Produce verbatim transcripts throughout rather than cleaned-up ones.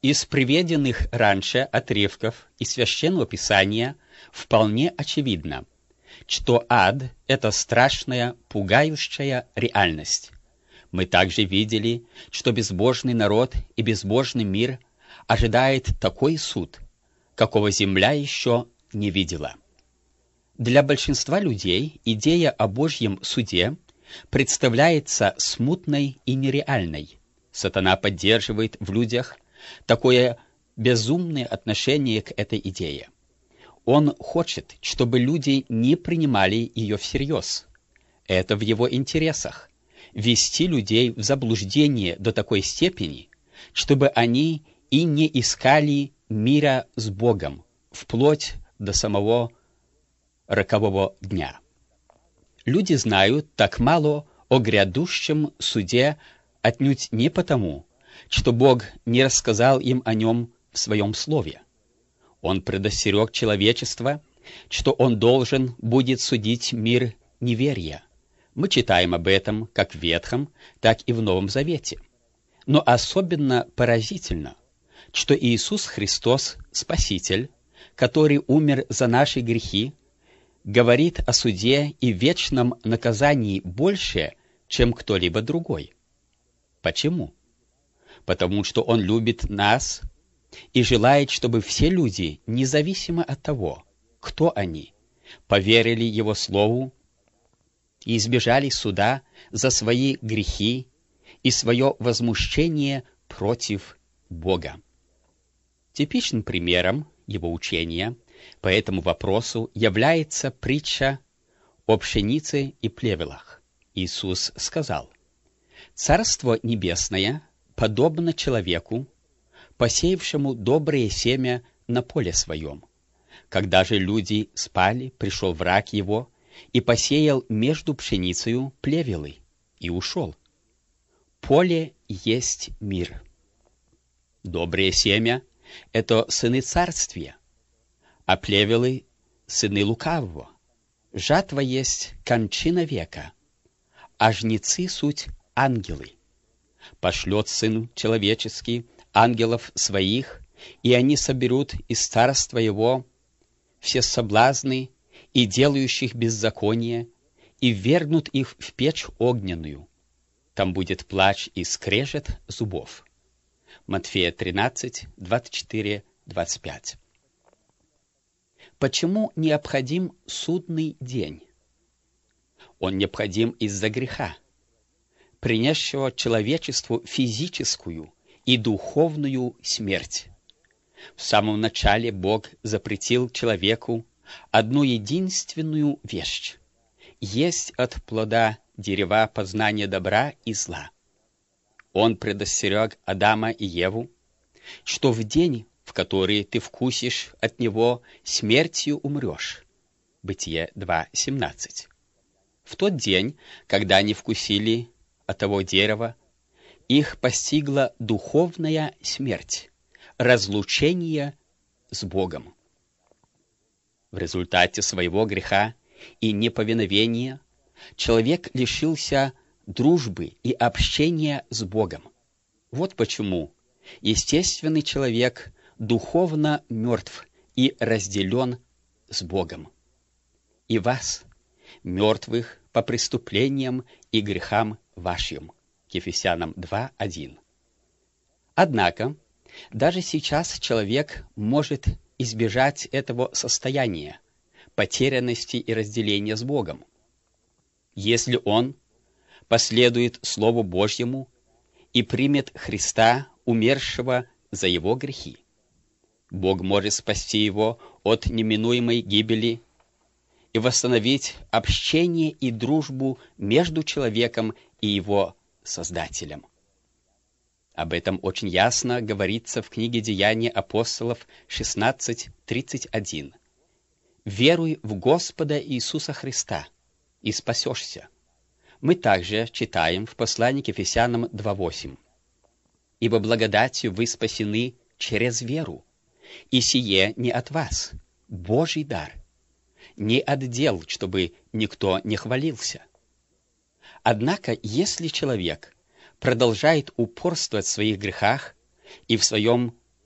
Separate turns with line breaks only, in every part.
Из приведенных раньше отрывков из Священного Писания вполне очевидно, что ад — это страшная, пугающая реальность. Мы также видели, что безбожный народ и безбожный мир ожидает такой суд, какого земля еще не видела. Для большинства людей идея о Божьем суде представляется смутной и нереальной. Сатана поддерживает в людях такое безумное отношение к этой идее. Он хочет, чтобы люди не принимали ее всерьез. Это в его интересах — ввести людей в заблуждение до такой степени, чтобы они и не искали мира с Богом, вплоть до самого рокового дня. Люди знают так мало о грядущем суде отнюдь не потому, что Бог не рассказал им о нем в своем слове. Он предостерег человечество, что он должен будет судить мир неверия. Мы читаем об этом как в Ветхом, так и в Новом Завете. Но особенно поразительно, что Иисус Христос, Спаситель, который умер за наши грехи, говорит о суде и вечном наказании больше, чем кто-либо другой. Почему? Потому что Он любит нас и желает, чтобы все люди, независимо от того, кто они, поверили Его Слову и избежали суда за свои грехи и свое возмущение против Бога. Типичным примером Его учения по этому вопросу является притча о пшенице и плевелах. Иисус сказал: «Царство Небесное подобно человеку, посеявшему доброе семя на поле своем. Когда же люди спали, пришел враг его и посеял между пшеницею плевелы и ушел. Поле есть мир. Доброе семя — это сыны царствия, а плевелы — сыны лукавого. Жатва есть кончина века, а жнецы — суть ангелы. Пошлет Сын Человеческий ангелов своих, и они соберут из царства его все соблазны и делающих беззаконие, и ввергнут их в печь огненную. Там будет плач и скрежет зубов». Матфея тринадцать, двадцать четыре, двадцать пять. Почему необходим судный день? Он необходим из-за греха, принесшего человечеству физическую и духовную смерть. В самом начале Бог запретил человеку одну единственную вещь — есть от плода дерева познания добра и зла. Он предостерег Адама и Еву, что в день, в который ты вкусишь от него, смертью умрешь. Бытие два, семнадцать. В тот день, когда они вкусили от того дерева, их постигла духовная смерть, разлучение с Богом. В результате своего греха и неповиновения человек лишился дружбы и общения с Богом. Вот почему естественный человек духовно мертв и разделен с Богом. И вас, мертвых по преступлениям и грехам вашим. К Ефесянам два, один. Однако, даже сейчас человек может избежать этого состояния, потерянности и разделения с Богом, если он последует Слову Божьему и примет Христа, умершего за его грехи. Бог может спасти его от неминуемой гибели и восстановить общение и дружбу между человеком и его Создателем. Об этом очень ясно говорится в книге «Деяния апостолов» шестнадцать, тридцать один. «Веруй в Господа Иисуса Христа, и спасешься». Мы также читаем в послании к Ефесянам два, восемь. «Ибо благодатью вы спасены через веру, и сие не от вас, Божий дар, не от дел, чтобы никто не хвалился». Однако, если человек продолжает упорствовать в своих грехах и в своем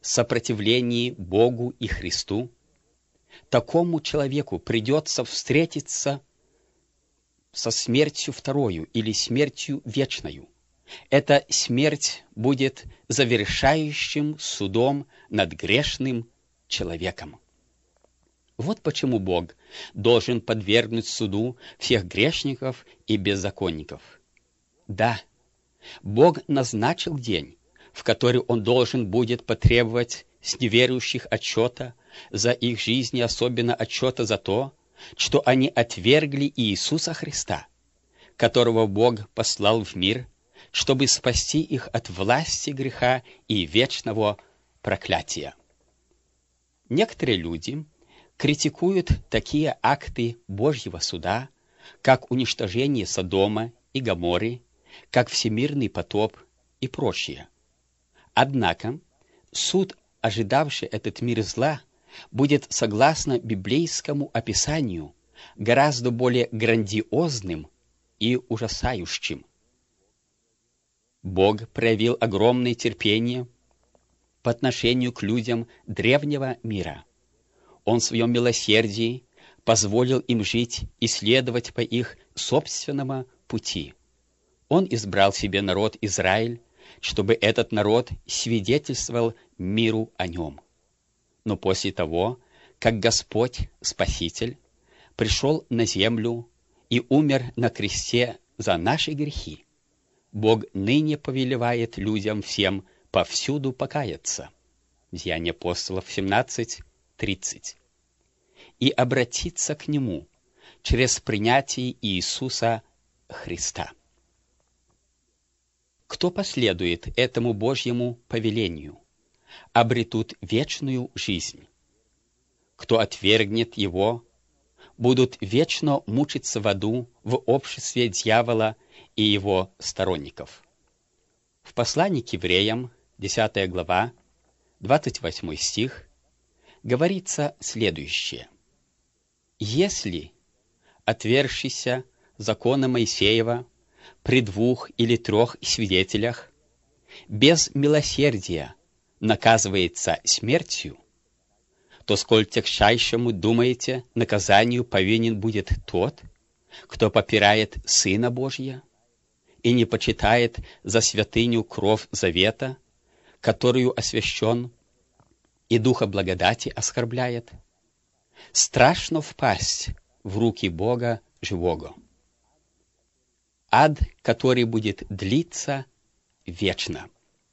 сопротивлении Богу и Христу, такому человеку придется встретиться со смертью второю или смертью вечною. Эта смерть будет завершающим судом над грешным человеком. Вот почему Бог должен подвергнуть суду всех грешников и беззаконников. Да, Бог назначил день, в который Он должен будет потребовать с неверующих отчета за их жизни, особенно отчета за то, что они отвергли Иисуса Христа, которого Бог послал в мир, чтобы спасти их от власти греха и вечного проклятия. Некоторые люди критикуют такие акты Божьего суда, как уничтожение Содома и Гоморры, как всемирный потоп и прочее. Однако суд, ожидавший этот мир зла, будет, согласно библейскому описанию, гораздо более грандиозным и ужасающим. Бог проявил огромное терпение по отношению к людям древнего мира. Он в своем милосердии позволил им жить и следовать по их собственному пути. Он избрал себе народ Израиль, чтобы этот народ свидетельствовал миру о нем. Но после того, как Господь, Спаситель, пришел на землю и умер на кресте за наши грехи, Бог ныне повелевает людям всем повсюду покаяться. Деяния апостолов семнадцать тридцать. И обратиться к Нему через принятие Иисуса Христа. Кто последует этому Божьему повелению, обретут вечную жизнь. Кто отвергнет Его, будут вечно мучиться в аду в обществе дьявола и его сторонников. В послании к евреям, десятая глава, двадцать восьмой стих, говорится следующее. «Если, отвергшийся закона Моисеева при двух или трех свидетелях, без милосердия наказывается смертью, то сколь тягчайшему, думаете, наказанию повинен будет тот, кто попирает Сына Божия и не почитает за святыню кровь завета, которую освящен, и духа благодати оскорбляет? Страшно впасть в руки Бога живого. Ад, который будет длиться вечно».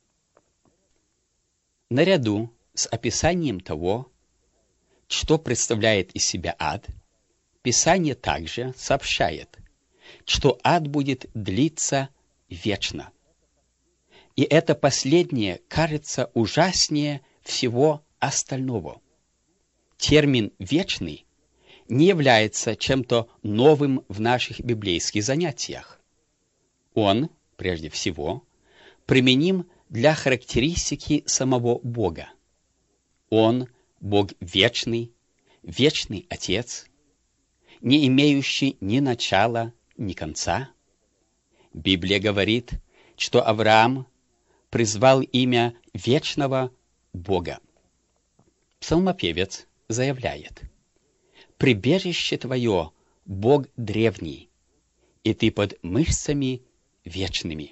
Наряду с описанием того, что представляет из себя ад, Писание также сообщает, что ад будет длиться вечно. И это последнее кажется ужаснее всего остального. Термин «вечный» не является чем-то новым в наших библейских занятиях. Он, прежде всего, применим для характеристики самого Бога. Он – Бог вечный, вечный Отец, не имеющий ни начала, ни конца. Библия говорит, что Авраам призвал имя вечного Бога. Псалмопевец заявляет: «Прибежище твое, Бог древний, и ты под мышцами вечными».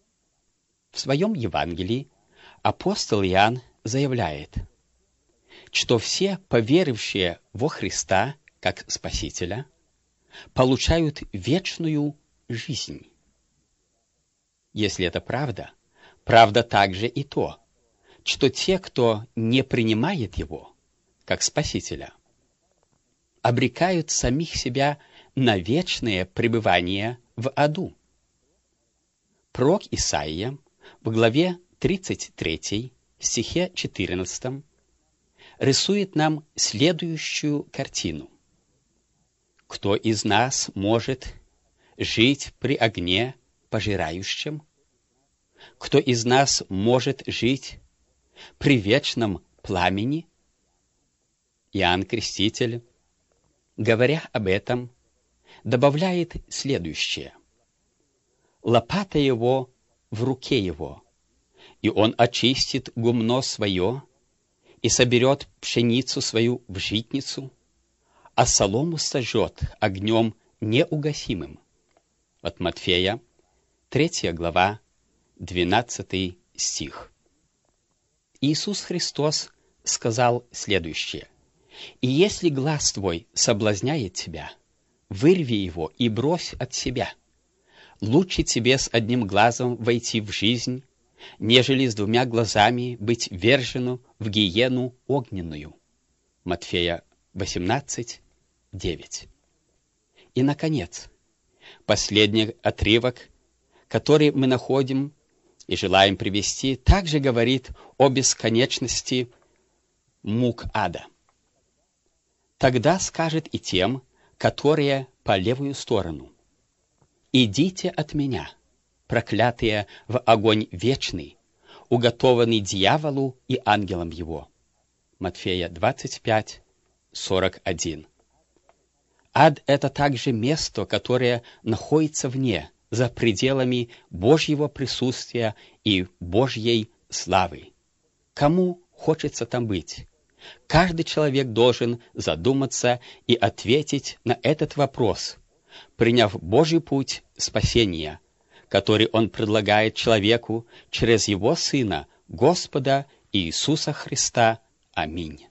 В своем Евангелии апостол Иоанн заявляет, что все поверившие во Христа как Спасителя получают вечную жизнь. Если это правда, правда также и то, что те, кто не принимает Его как Спасителя, обрекают самих себя на вечное пребывание в аду. Пророк Исаия в главе тридцать третьей, стихе четырнадцатом, рисует нам следующую картину. «Кто из нас может жить при огне пожирающем? Кто из нас может жить при вечном пламени?» Иоанн Креститель, говоря об этом, добавляет следующее: «Лопата его в руке его, и он очистит гумно свое, и соберет пшеницу свою в житницу, а солому сожжет огнем неугасимым. От Матфея, третья глава, двенадцатый стих. Иисус Христос сказал следующее: «И если глаз твой соблазняет тебя, вырви его и брось от себя. Лучше тебе с одним глазом войти в жизнь, нежели с двумя глазами быть вержену в гиену огненную». Матфея восемнадцать, девять. И, наконец, последний отрывок, который мы находим и желаем привести, также говорит о бесконечности мук ада. «Тогда скажет и тем, которые по левую сторону: идите от меня, проклятые, в огонь вечный, уготованный дьяволу и ангелам его». Матфея двадцать пять, сорок один. Ад — это также место, которое находится вне, за пределами Божьего присутствия и Божьей славы. Кому хочется там быть? Каждый человек должен задуматься и ответить на этот вопрос, приняв Божий путь спасения, который Он предлагает человеку через Его Сына, Господа Иисуса Христа. Аминь.